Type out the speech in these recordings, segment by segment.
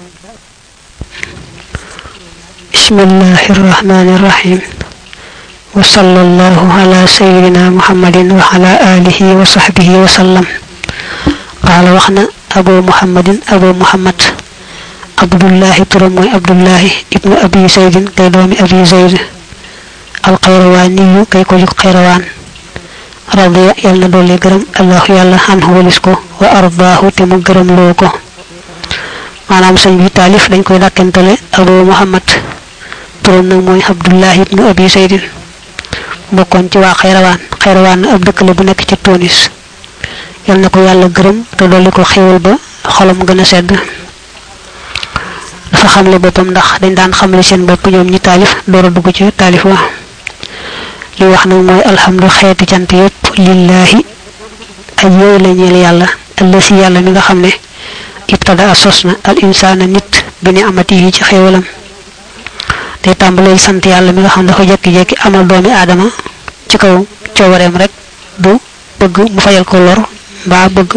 bismillahir rahmanir rahim wa sallallahu ala sayyidina muhammadin wa ala alihi wa sahbihi wa sallam qala waxna abu muhammad abdullah turam moy abdullah ibnu abi zaid kay doomi abi zaid al qayrawani kay ko juk qayrawan radiya yalla dole gërem allah yalla anhu walisko wa ardaahu te mu gërem loko manam señ bi talif dañ koy dakantale abu muhammad turam nak moy abdullah ibnu abi zaid bokkon ci wa khayrawan ab dekk la bu nek ci tunis yalla nako yalla gërem te doli ko xewal ba xolam gëna sedd dafa xamle bopam ndax dañ daan xamle seen bop ñoom ñi talif doora dugg ci talif wa li wax nak moy alhamdu xéeti cant yépp lillahi ayoy la ñeel yalla allasi yalla mi nga xamne ibtada asosna al insana nit bi ni amatihi ci xewalam te tambalé sant yalla mi nga xam dafa jekki amal doomi adama ci kaw ciowarem rek du bëgg mu fayal ko lor ba bëgg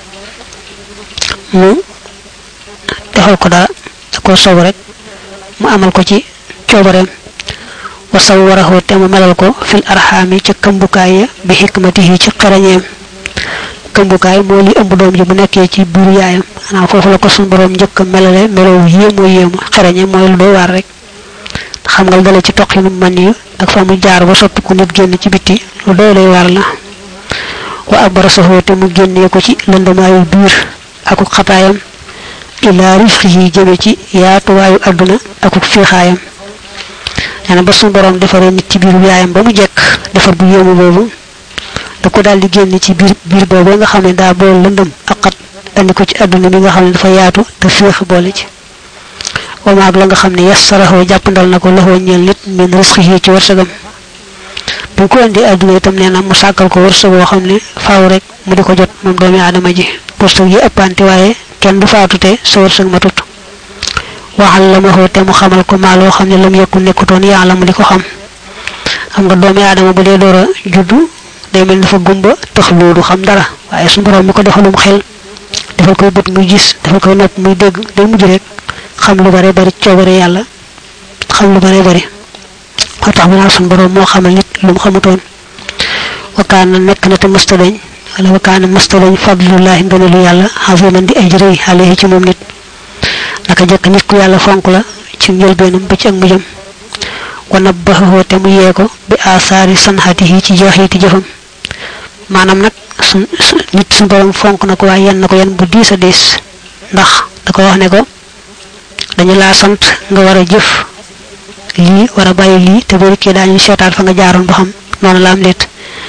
mu defal ko dara ko sow rek mu amal ko ci ciowarem wa sawwarahu te mu melal ko fil arhami ci kambukaay bi hikmatihi ci xarañem kambukaay mo li ëmb doom ji bu nekké ci buru yaayam ana fofu la ko sun borom jëk melale melaw yéemo xarañem moy lu do war rek xam nga dalé ci toxinu man yu ak famu jaar ba soppi ku nit genn ci biti lu doy lay war la wa abrasahu te mu genné ko ci lëndamaayu biir ak xataayam ila rifqihi jëme ci yaatu wayu aduna ak fiixaayam yana ba sun borom defaré nit ci biir yaayam ba mu jekk defar bu yéemu bobu da ko dal di genn ci biir bobu nga xamné da bo lëndëm ak xat andi ko ci aduna bi nga xamné dafa yaatu te fiix boole ci wa ma la nga xamne yassarahu jappandal nako la ho ñeel nit min rizqihi ci wërsegam bu ko andi aduna itam neena mu sakal ko wërseg bo xamne faaw rek mu diko jot mom doomi adama ji posto yi ëppante waye kenn du faatute sa wërseg matut wa allamahu te mu xamal ko ma lo xamne lam yakku nekuton yaalam diko xam am nga doomi adama bu dee doora juddu day mel dafa gumba tax loolu xam dara waye sun borom mi ko defalum xel defal koy bëtt muy gis defal koy nopp muy dégg day mujj rek xam lu bari ciobare yalla xam lu bari tax mo sun borom mo xamal nit lu mu xamuton wa kana nek na te mustalañ wala wa kana mustalañ fadlullah ngënalu yalla aziman di ajri alayhi ci mom nit naka jek nit ku yalla fonk la ci ñël benum ba ci ak mujum wa nabahu te mu yeko bi asari sanhatihi ci joxiti jëfam manam nak nit sun borom fonk nako way yan nako yan bu diisa dis ndax da ko wax ne ko dañu la sant nga wara jëf li wara bayyi li te bari ke dañu sétat fa nga jaaroon ba xam non la am let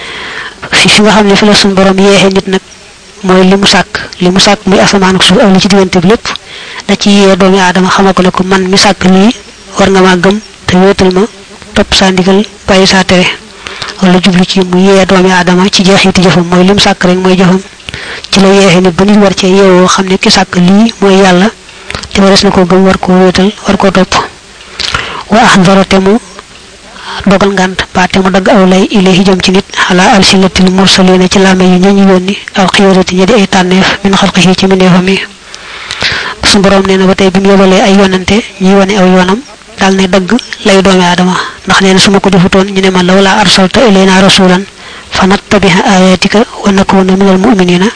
fi nga xamne fi la sun borom yéxé nit nak moy limu sak muy asaman ak suuf ak li ci digënté bi lépp da ci yé doomi adama xamako ne ko man mi sak li war nga ma gëm te wétal ma top sa ndigal bayyi sa téré wala jublu ci mu yé doomi adama ci jeexiti jëfam moy limu sak rek moy jëfam ci la yéxé nit ba nit war ci yéwo xamne ki sak li moy yalla ci waras nako gëm war ko wétal war ko top wa ahdaratemu dogal ngant patemu dag awlay ilayhi jëm ci nit ala alsilatil mursalina ci lamé yu ñi yoni al khiyarati ñi di ay tanef min khalqihi ci minefami sun borom neena ba tay bimu yobalé ay yonante ñi wone aw yonam dal ne dag lay doomi adama ndax neena suma ko defuton ñu ne ma lawla arsalta ilayna rasulan fanattabiha ayatika wa nakuna minal mu'minina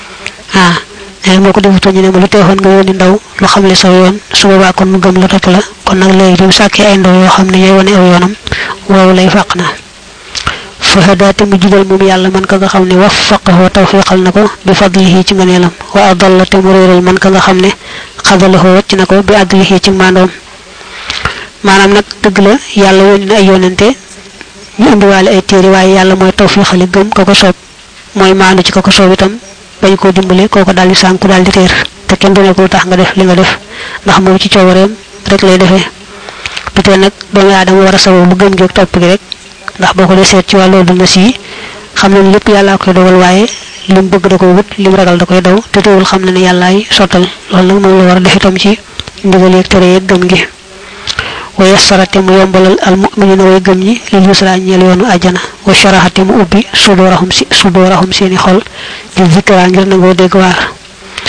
ay moko defuto ñu ne ma lu teexon nga yoni ndaw lu xamle sa yoon su boba kon mu gëm la top la kon nak lay dem saké ay ndaw yo xamne ñoy wone aw yoonam waw lay faqna fa hadati mu jubal mum yalla man ka nga xamne waffaqahu tawfiqal nako bi fadlihi ci nganelam wa adallata muriral man ka nga xamne khadalahu wacc nako bi adlihi ci mandom manam nak deug la yalla woni ay yonante ñu andi wala ay téré way yalla moy tawfiqal gëm ko ko sopp moy maanu ci ko ko sopp itam bañ ko dimbalé koko dal di sanku dal di téer té kenn du ne ko tax nga def li nga def ndax mo ci ciowarem rek lay deféité nak doomi adam wara saw bu gëm jog top gi rek ndax boko dé sét ci walu dund ci xam nañ lepp yalla ko dogal waye lim bëgg da ko wut lim ragal da koy daw té teewul xam nañ yalla ay sotal loolu nak mo la wara def itam ci ndigal ak téré ak gëm gi wa yassarate mu yombalal al mu'minina way gëm ñi li yusra ñeel yoonu aljana wa sharahate mu ubbi sudurahum sini xol di zikra ngir nango deg war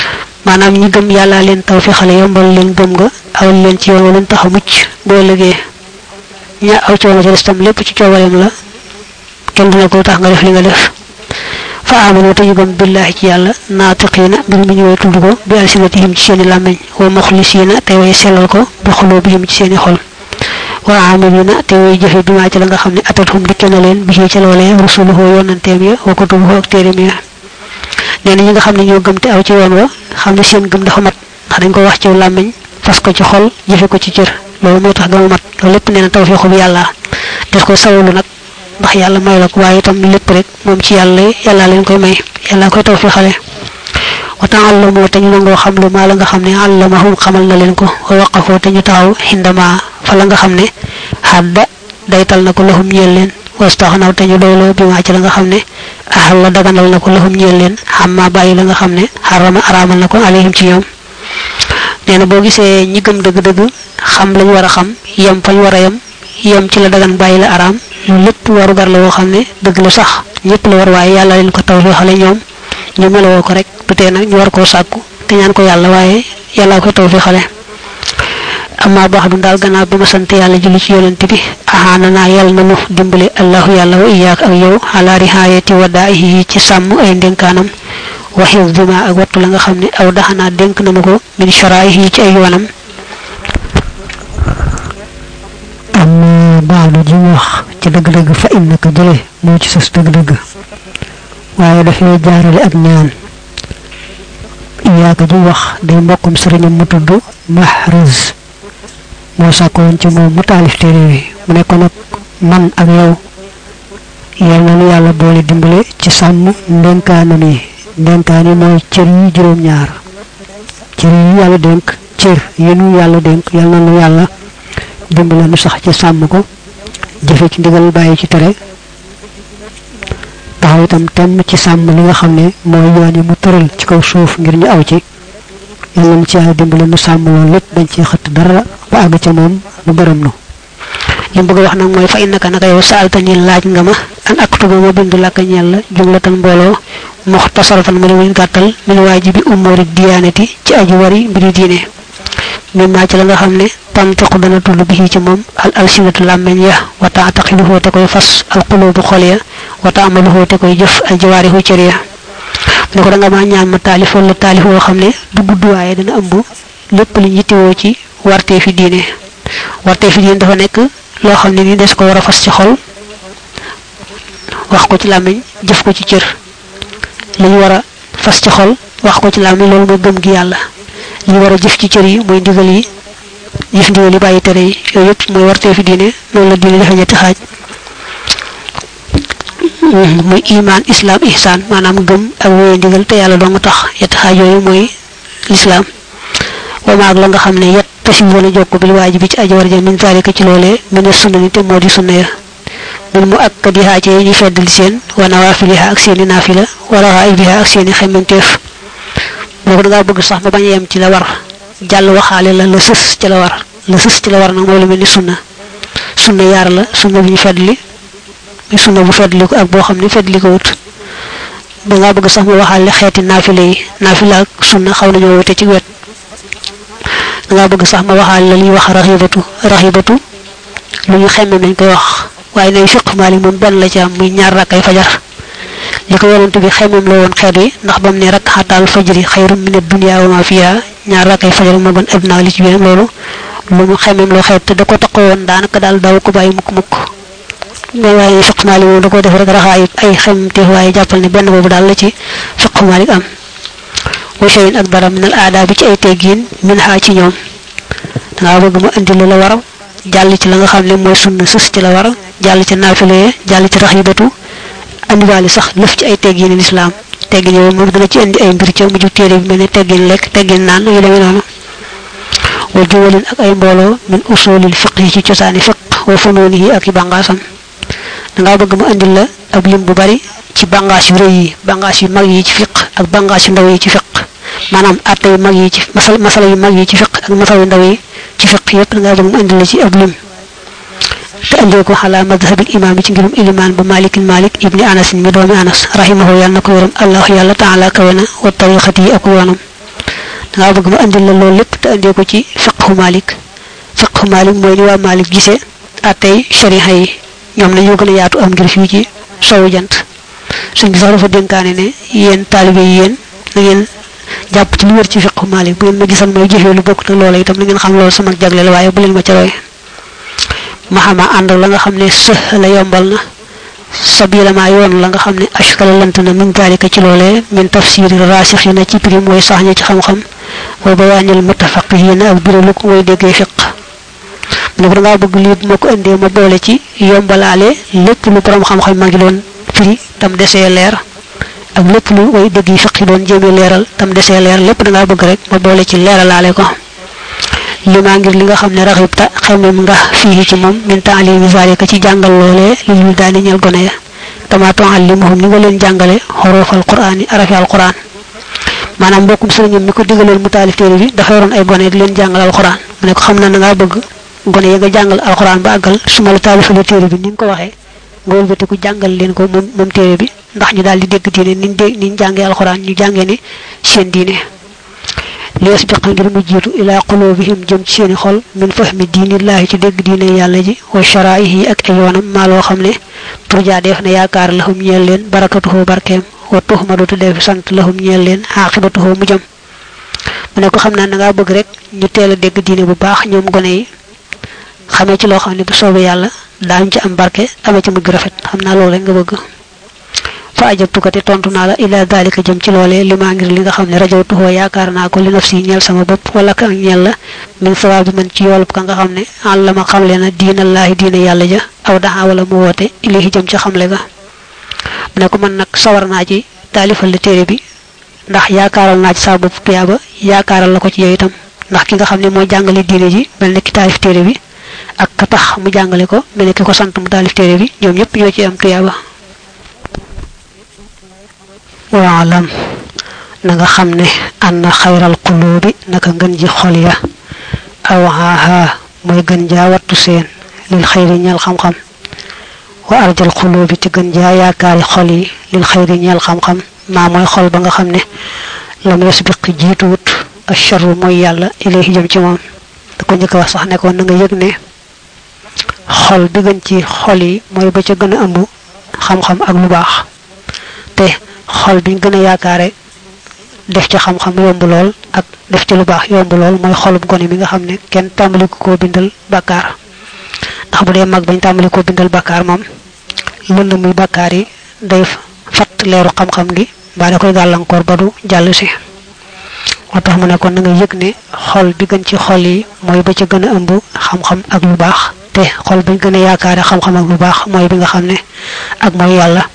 manam ñi gëm yalla leen tawfiixale yombal leen gëm nga aw leen ci yoon leen taxa mucc bo liggé ña aw ci wala ci tam lepp ci ciowareem la kenn dina ko tax nga def li nga def fa amanu te gëm billahi ci yalla naatiqina bir mi ñëw tuddu ko bi alsinatihim ci seeni lamagne wa mukhlisina te way selal ko bi xulubihim ci seeni xol wa amilina te way jëfé bi ma ci la nga xamni atathum dikena leen bi ci lolé rasuluhu yonanteem ya wa kutubuhu ak téereem ya neena ñi nga xamni ñoo gëm te aw ci yoon wa xamni seen gëm dafa mat ndax dañ ko wax ci lamagne fas ko ci xol jëfé ko ci cër lolu motax gëmu mat lolu lepp neena tawfiixu bi yalla def ko sawlu nak ndax yalla may la ko waye tam lepp rek mom ci yalla leen koy may yalla koy tawfiixale wa ta'allamu te ñu ngo xam lu ma la nga xamne allamahum xamal na leen ko wa waqafu te ñu taw hindama fa la nga xamne hadda daytal nako lahum ñeel leen wastaxnaw te ñu doylo bi ma ci la nga xamne ahalla daganal nako lahum ñeel leen amma bayyi la nga xamne harama aramal nako alayhim ci ñoom neena bo gisee ñi gëm deug deug xam lañu wara xam yam fañ wara yam ci la dagan bayyi la aram lu lepp waru gar la wo xamne deug la sax ñepp la war waye yalla leen ko tawfiixale ñoom ñu melo ko rek tuté nak ñu war ko sakku te ñaan ko yalla waye yalla ko tawfiixale amma ba'du dal gana bima sant yalla julli ci yonent bi ahanana yalla nanu dimbali allah yalla wa iyyak ak yow ala rihayati wada'ihi ci sam ay denkanam wa hifdima ak wattu la nga xamni aw daxana denk nanu ko min shara'ihi ci ay yoonam amma ba'du ji wax ci deug deug fa innaka jëlé mo ci sos deug deug waye daf lay jaarale ak ñaan iyaka ji wax day mbokum serignam mu tuddu mahraz mo sakon ci mom mu talif téré wi mu ne ko nak man ak yow yalla na yalla boole dimbalé ci sam ndenkaanu ni ndenkaani moy cër yi juroom ñaar cër yi yalla denk cër yenu yalla denk yalla na yalla dimbalé nu sax ci sam ko jëfé ci ndigal bayyi ci téré taxaw tam tam ci sam li nga xamné moy yooni mu teural ci kaw suuf ngir ñu aw ci yalla mu ci ay dimbali mu sam lo lepp dañ ci xat dara ba ag ci mom mu gërem nu lim bëgg wax nak moy fa innaka naka yow saaltani laaj nga ma an aktuba mo bindu lak ñal jumlatan mbolo mukhtasaratan mo ñu gattal min wajibi umuri diyanati ci aji wari mbiri diine min ma ci la nga xamne tantiqu dana tuddu bi ci mom al alsinatu lammen ya wa ta'taqiluhu ta koy fas al qulubu kholiya wa ta'maluhu ta koy jëf al jawarihu ciriya ne ko da nga ma ñaan ma talif wala talif wo xamne du gudd waye dana ëmb lepp li ñiti wo ci warte fi diine dafa nek lo xamne ni des ko wara fas ci xol wax ko ci lammen jëf ko ci cër li wara fas ci xol wax ko ci lammen lolu mo gëm gi yalla li wara jëf ci cër yi moy ndigal yi jëf ndigal yi bayyi tere yi yoy yep moy warte fi diine lolu la diine dafa ñetti xaj moy iman islam ihsan manam gëm ak woy ndigal te yalla do nga tax ñetti xaj yoy moy l'islam wa ma ak la nga xamne yet tashi wala jokko bil wajibi ci aji warja min zalika ci lolé min sunnati te modi sunna ya bil mu akkadiha ci ñi feddal seen wa nawafiliha ak seeni nafila wala raibiha ak seeni xementef mo ko da bëgg sax ma bañ yam ci la war jall waxale la le sus ci la war nak mo lu melni sunna yar la sunna bi ñu feddali mi sunna bu feddali ko ak bo xamni feddali ko wut da nga bëgg sax ma waxale xéeti nafila yi nafila ak sunna xaw nañu wuté ci wét da nga bëgg sax ma waxal la li wax rahibatu lu ñu xémé nañ koy wax waye nay fiq mali mom ben la ci am muy ñaar rakay fajar liko yonent bi xémem la won xéet yi ndax bam ne rak'atal fajri khayrun min ad-dunya wa ma fiha ñaar rakay fajar mo ban ibna li ci biir lolu lu mu xémem lo xéet te da ko takko won danaka dal daw ko bayyi mukk mais waye fiq mali mo da ko def rek raxay ay xam te waye jappal ni ben bobu dal la ci fiq malik am wa shay'in akbar min al-adab ci ay teggin min ha ci ñoom da nga bëgg mu andi lu la war jall ci la nga xamne moy sunna sus ci la war jall ci nafilé jall ci rahibatu andi wali sax leuf ci ay teggin l'islam teggin yow mo dana ci andi ay mbir ci mu ju téré bi melni teggin lek teggin nan yu demé non wa juwalin ak ay mbolo min usulil fiqh ci ciosani fiqh wa fununihi ak bangasam da nga bëgg mu andi la ab lim bu bari ci bangas yu reuy bangas yu mag yi ci fiqh ak bangas yu ndaw yi ci fiqh manam atay yu mag yi ci masala yu mag yi ci fiqh ak masala yu ndaw yi ci fiqh yépp nga bëgg mu andi la ci ab lim te andi ko xala madhhab al imam ci ngirum iliman bu malik ibn anas mi doomi anas rahimahu yalla nako yoram allah yalla ta'ala kawena wa tariqati ak yoonam nga bëgg mu andil la loolu lépp te andee ko ci fiqhu malik mooy ni waa malik gisee atay shariha yi ñoom nañoo gën a yaatu am ngir fii ci sowu jant suñ bi sax dafa dénkaane ne yéen taalibe yi yéen na ngeen jàpp ci lu wér ci fiqhu malik bu ngeen ma gisal may jëfee lu bokk te loola itam na ngeen xam loolu sama jagle la waaye bu leen ma ca roy mahama ànd la nga xam ne sëh la yombal na sabila ma yoon la nga xam ne ashkala lant na min dalika ci loolee min tafsiri rasikhina ci prix mooy sax ña ci xam-xam wa bayaanil muttafaqina ak biralu ko way déggee fiq mu ne ko dangaa bëgg lii ma ko indee ma boole ci yombalaale lépp lu borom xam-xam ma ngi doon firi tam desee leer ak lépp lu way dégg yi fiq yi doon jéeme leeral tam desee leer lépp dangaa bëgg rek ma boole ci leeralaale ko li maa ngir li nga xam ne raxibta xemem nga fii ci moom min taalimi zalika ci jàngal loolee li ñu daani ñal gone ya kama tuallimuhum ni nga leen jàngale xorofal quraan yi arafi al quraan maanaam mbokkum sëriñam mi ko digaloon mu taalif téere bi dafa yoroon ay gone di leen jàngal alquran mu ne ko xam na da ngaa bëgg gone ya nga jàngal alquran ba àggal su ma la taalifalee téere bi ni nga ko waxee nga wëlbatiku jàngal leen ko moom téere bi ndax ñu daal di dégg diine niñ jàngee alquran ñu jàngee ne seen diine lees biqa ngir mu jiitu ila qulubihim jëm ci seeni xol min fahmi diinillahi ci dégg diine yàlla ji wa sharaihi ak ay yoonam maa loo xam ne turjaa def na yaakaar lahum ñeel leen barakatuhu barkeem wa tuhmadu te def sant lahum ñeel leen aqibatuhu mu jëm mu ne ko xam naa da ngaa bëgg rek ñu teel a dégg diine bu baax ñoom gone yi xamee ci loo xam ne bu soobee yàlla daañu ci am barke amee ci mujj rafet xam naa loolu rek nga bëgg fa ajabtuka te tontu naa la ila dalika jëm ci loolee li maa ngir li nga xam ne rajawtuhoo yaakaar naa ko li nafsi ñeel sama bopp wala ka ñeel la min sawaab bi man ci yoolub ka nga xam ne àllama xamle na diinallaahi diine yàlla ja aw daxa wala mu woote ilahi jëm ci xamle ga mu ne ko man nag sawar naa ci taalifal la téere bi ndax yaakaaral naa ci saa bopp tuyaaba yaakaaral la ko ci yow itam ndax ki nga xam ne mooy jàngale diine ji mel ne ki taalif téere bi ak ka tax mu jàngale ko mel ne ki ko sant mu taalif téere bi ñoom ñëpp ñoo ci am tuyaaba waalam na nga xam ne anna xayral qulubi naka ngën ji xol ya awaaha mooy gën jaa wattu seen lil xayri ñeel xam-xam wa arjal qulubi te gën jaa yaakaari xol yi lil xayri ñeel xam-xam maa mooy xol ba nga xam ne lam yasbiq jiituwut asharru mooy yàlla ilayhi jëm ci moom da ko njëkk wax sax ne ko na nga yëg ne xol bi gën ci xol yi mooy ba ca gën a ëmb xam-xam ak lu baax te xol biñ gën a yaakaare def ci xam-xam yomb lool ak def ci lu baax yomb lool mooy xolub gone mi nga xam ne kenn tàmbali koo bindal bàkkaar ndax bu dee mag bañ tàmbali koo bindal bàkkaar moom lënd muy bàkkaar yi day fat leeru xam-xam gi mbaa da koy gàllankoor ba du jàll si moo tax mu ne kon na nga yëg ne xol bi gën ci xol yi mooy ba ca gën a ëmb xam-xam ak lu baax te xol biñ gën a yaakaare xam-xam ak lu baax mooy bi nga xam ne ak mooy yàlla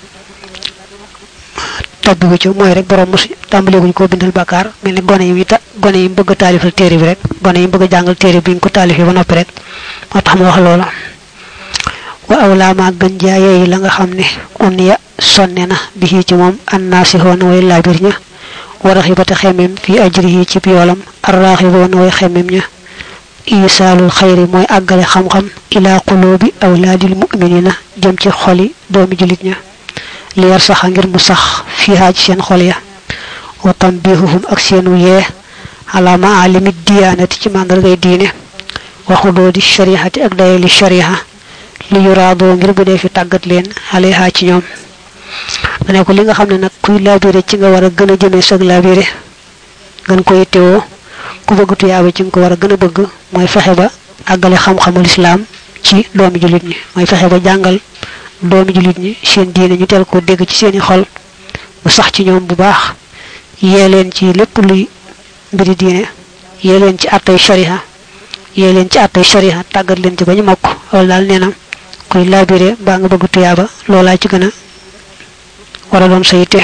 tabbi ci mooy rek borom musi tàmbale guñ ko bindal bàkkaar mel ni gone yi bëgg a taalifal téere bi rek gone yi bëgg a jàngal téere bi ñu ko taalifee ba noppi rek moo tax mu wax loola wa awlaama gën jaa yooyu la nga xam ne on ya sonne na bi ci moom annaasihoon way laabir ña wa raxibata xemem fi ajrihi ci yoolam arraxiboon way xemem ña isaalul xayri mooy àggale xam-xam ila qulubi awlaadil muminina jëm ci xoli doomi julit ña li yar saxa ngir mu sax fiha ci seen xol ya wa tambihuhum ak seenu yee ala maalimi diyaanati ci màndargay diine wa xudoodi shariati ak dayali shariha li yuraadoo ngir bu dee fi tàggat leen alayha ci ñoom ma ne ko li nga xam ne nag kuy laabire ci nga war a gën a jëmee sag laabire gën ko yittewoo ku bëgg tuyaaba ci nga ko war a gën a bëgg mooy fexe ba àggale xam-xamul islaam ci doomi jullit ñi mooy fexe ba jàngal doomi jullit ñi seen diine ñu teel ko dégg ci seeni xol bu sax ci ñoom bu baax yee leen ci lépp luy mbiri diine yee leen ci àttay shariha tàggat leen ci ba ñu mokk loolu daal nee na kuy laabire mbaa nga bëgg tuyaaba loolaa ci gën a war a doon sa yitte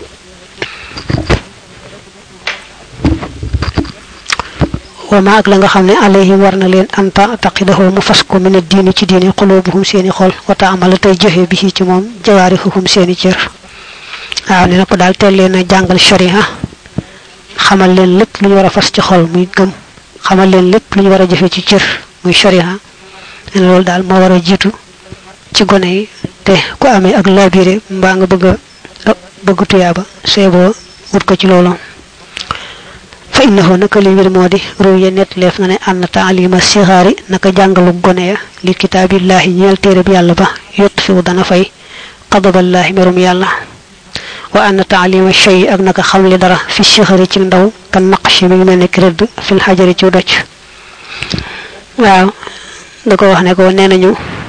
wama ak la nga xam ne alayhim war na leen anta taqidahu mu fas ko min diini ci diine xulubuhum seeni xol wata amala tey joxe bi ci moom jawaarixuhum seeni cër waaw ne na ko daal teel leen a jàngal sharia xamal leen lépp lu ñu war a fas ci xol muy gëm xamal leen lépp lu ñu war a jëfe ci cër muy sharia ne loolu daal moo war a jiitu ci gone yi te ku amee ak labiré mbaa nga bëgg tuyaaba seeboo wut ko ci loolu fa innahu naka li wir modi ruya net lef na ne an ta'lima sighari naka jangalu gone ya li kitabillahi ñeel téere bi yàlla ba yott fi dana fay qadaballahi merum yàlla wa an ta'lima shay ak naka xamli dara fi sighari ci ndaw kan naqshi mi mel ne kredd fil hajari ci docc waaw da ko wax ne ko nenañu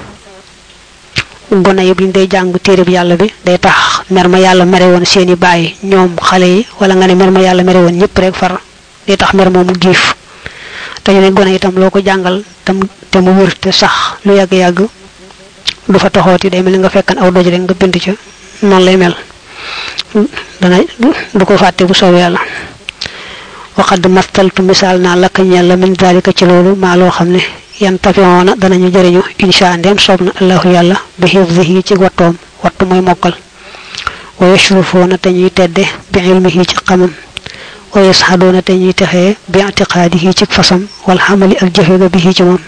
gone yi buñ day jàng téere bi yàlla bi day tax mer ma yàlla mere woon seeni bàyyi ñoom xale yi wala nga ne mer ma yàlla mere woon ñëpp rek far day tax mer moomu giif te ñu ne gone itam loo ko jàngal tam te mu wër te sax lu yàgg-yàgg du fa taxooti day mel nga fekkan aw doj rek nga bind ca noonu lay mel dana du ko fàtte bu soobee yàlla waqad mastaltu misaal naa lakk ñeel la min dalika ci loolu maa loo xam ne yan tafiona danañu jëriñu insha ndem soob na allahu yàlla bi hifzihi ci wattoom wattu mooy mokkal wa yashrufuuna te ñuy tedde bi ilmihi ci xamam wa yashaduuna te ñuy texee bi i'tiqaadihi ci fasam wal xamali ak jëfe ga bihi ci moom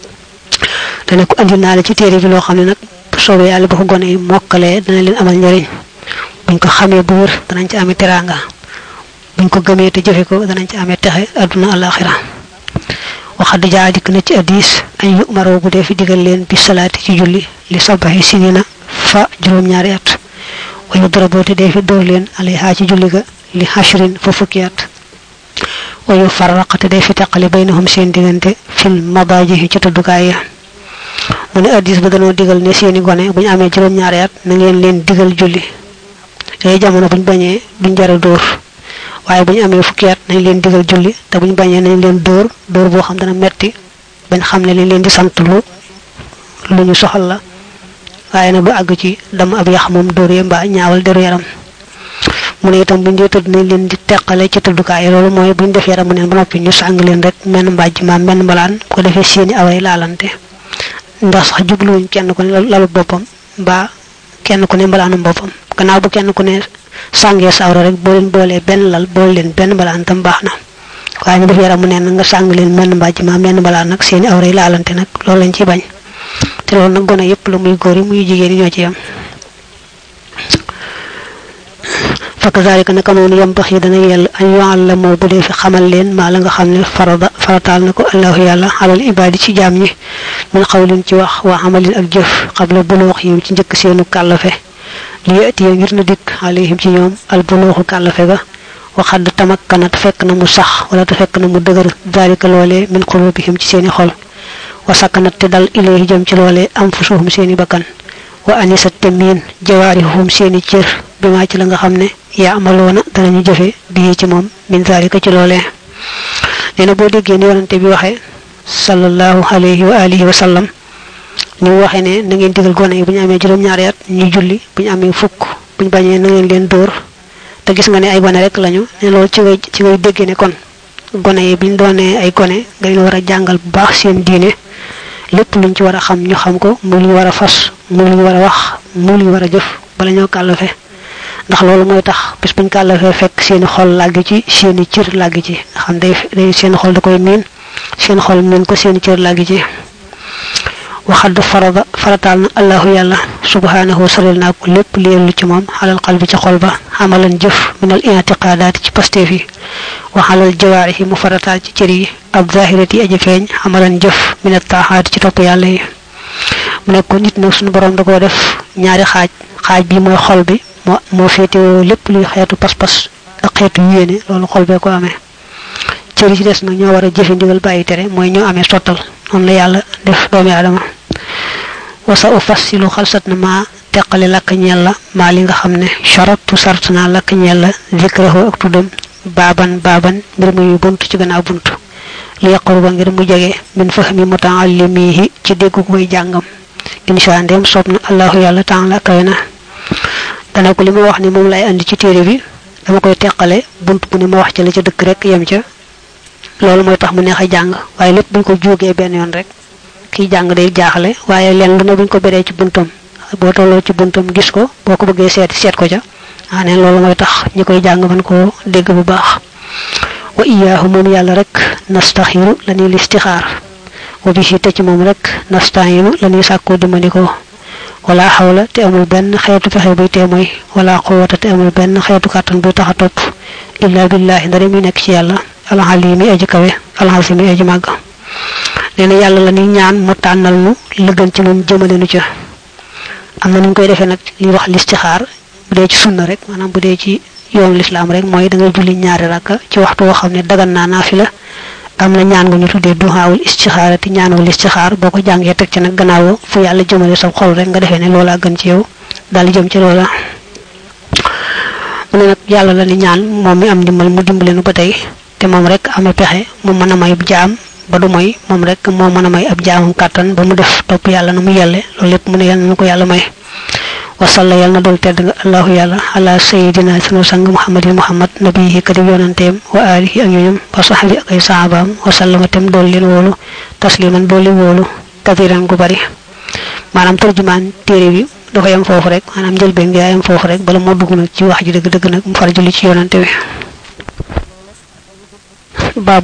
te ne ku andil naa la ci téere bi loo xam ne nag bu soobee yàlla ba ko gone yi mokkalee dana leen amal njëriñ buñ ko xamee bu wër danañ ci amee teraanga buñ ko gëmee te jëfe ko danañ ci amee texe aduna alaxira waxad jaa dik na ci hadis ay yu'maru bu def digal leen bi salaati ci julli li sabahi sinina fa juróom ñaari at wa yudrabu te def door leen alayha ci julli ga li hashrin fa fukki at wa yufarraqu te def taqali baynahum seen digante fil madajihi ci tuddukaay ya mu ne hadis ba dañoo digal ne seeni gone buñ amee juróom ñaari at na ngeen leen digal julli ay jamono buñ bañee duñ jara door waye buñ amé fukki at nañ leen digal julli te buñ bañé nañ leen door bo xam dana metti bañ xamné li leen di sant lu ñu soxal la waye na bu ag ci dam ab yax mom door ye mba ñaawal deru yaram mu ne itam buñ jottu nañ leen di tekkale ci tuddukaay lolu moy buñ def yaram neen ba nopi ñu sang leen rek men mbaj ma men mbalaan ko defé seeni away laalante ndax sax jubluñ kenn ko lalu bopam ba kenn ku ne mbalaanum bopam gannaaw bu kenn ku ne sangé sawra rek bo leen bolé ben lal bo leen ben balaan tam baxna waye ñu def yaram neen nga sang leen men mbaj ma men balaan nak seeni awray laalante nak loolu lañ ci bañ te loolu nak gone yépp lu muy góor yi muy jigéen ñoo ci yam fakazalika naka noonu yambaxi dana yell an yu'allamu bu dee fi xamal leen maa la nga xam ne farataal na ko allahu yàlla alal ibaadi ci jaam ñi min xawlin ci wax wa amalin ak jëf xabla buluux yi ci njëkk seenu kàllafe li yati ngir na dikk alayhim ci ñoom al buluuxu kàllafe ga wa xadd tamakkanat fekk na mu sax wala te fekk na mu dëgër dalika loolee min qulubihim ci seeni xol wa sakkanat te dal ilayhi jëm ci loolee anfusuhum seeni bakkan wa anisat tamin jawarihum seeni cër bima ci la nga xamne ya amalona danañu jëfé bi ci mom min zalika ci lolé neena bo déggé ni yonante bi waxé sallallahu alayhi wa alihi wa sallam ni waxé né na ngeen digal gone yi buñu amé juroom ñaari at ñu julli buñu amé fukk buñu bañé na ngeen leen door te gis nga né ay gone rek lañu né lool ci ngay déggé né kon gone yi buñ doone ay gone ngay wara jangal bu baax seen diiné lepp luñ ci wara xam ñu xam ko mu lu wara fas mu lu wara wax mu lu wara jëf bala ñoo kàllafe ndax loolu mooy tax bis buñ kàllafe fekk seen xol làgg ci seen cër làgg ci xam day seen xol da koy miin seen xol miin ko seen cër làgg ci waxad farada faratal na allahu yàlla subhanahu saril naa ko lépp leelu ci moom xalal qalbi ci xol ba xamalan jëf min al i'tiqadaat ci pasteef yi wa xalal jawaarihi mu faratal ci cër yi ab zahirati aji feeñ xamalan jëf min al taaxaat ci topp yàlla yi mu nekk nit nag suñu borom da koo def ñaari xaaj bi mooy xol bi moo féetewoo lépp luy xeetu pas-pas ak xeetu yéene loolu xol bee ko amee cëri ci des nag ñoo war a jëfe ndigal bàyyi tere mooy ñoo amee sottal noonu la yàlla def doomi aadama wasa ufassilu xalsat na ma teqale lakk ñeel la maa li nga xam ne charatu sart naa lakk ñeel la zikrahu ak tuddam baaban mbir muy bunt ci gannaaw bunt li yaqruba ngir mu jege min fahmi mutaallimihi ci déggu koy jàngam insha ndem soob na allahu yàlla taala kawena dana ko li ma wax ni moom lay andi ci téere bi dama koy teqale bunt bu ne ma wax ci la ca dëkk rek yem ca loolu mooy tax mu neex a jàng waaye lépp buñ ko jógee benn yoon rek kiy jàng day jaaxle waaye leen lu ne buñ ko beree ci buntam boo tolloo ci buntam gis ko boo ko bëggee seet ko ca neen loolu mooy tax ñi koy jàng mën koo dégg bu baax wa iyaahu moom yàlla rek nastaxiru la ñuy listixaar wa bihi te ci moom rek nastainu la ñuy sàkkoo dimandikoo wala xawla te amul benn xeetu fexe buy tee mooy wala quwwata te amul benn xeetu kàttan buy tax a topp illa billahi ndare mi nekk ci yàlla al halimi aji kawe al hasimi aji mag neena yalla la ni ñaan mu tanal nu le gën ci mom jëmele nu ci amna ñu koy defé nak li wax listixaar bu dé ci sunna rek manam bu dé ci yoon l'islam rek moy da nga julli ñaari rakka ci waxtu wo xamne dagan na nafila amna ñaan gu ñu tuddé duhaawul istixaarati ñaanul istixaar boko jangé tek ci nak gannaaw fu yalla jëmele sa xol rek nga defé né lola gën ci yow dal jëm ci lola mu nak yalla la ni ñaan mom mi am dimbal mu dimbalé nu batay té mom rek amé pexé mu mëna may jaam ba du moy mom rek mo mëna may ab jaamum katan ba mu def top yalla nu mu yelle loolu lepp mu ne yalla nuko yalla may wa sallallahu yalla dol tedd nga allah yalla ala sayyidina sunu sang muhammadin muhammad nabiyyi kadim yonantem wa alihi ak ñoom wa sahbi ak ay sahabam wa sallama tem dol leen wolu tasliman doli wolu kathiran gu bari manam terjuman téré bi dafa yam fofu rek manam jël ben nga yam fofu rek bala mo dugg nak ci wax ji deug deug nak mu far julli ci yonante wi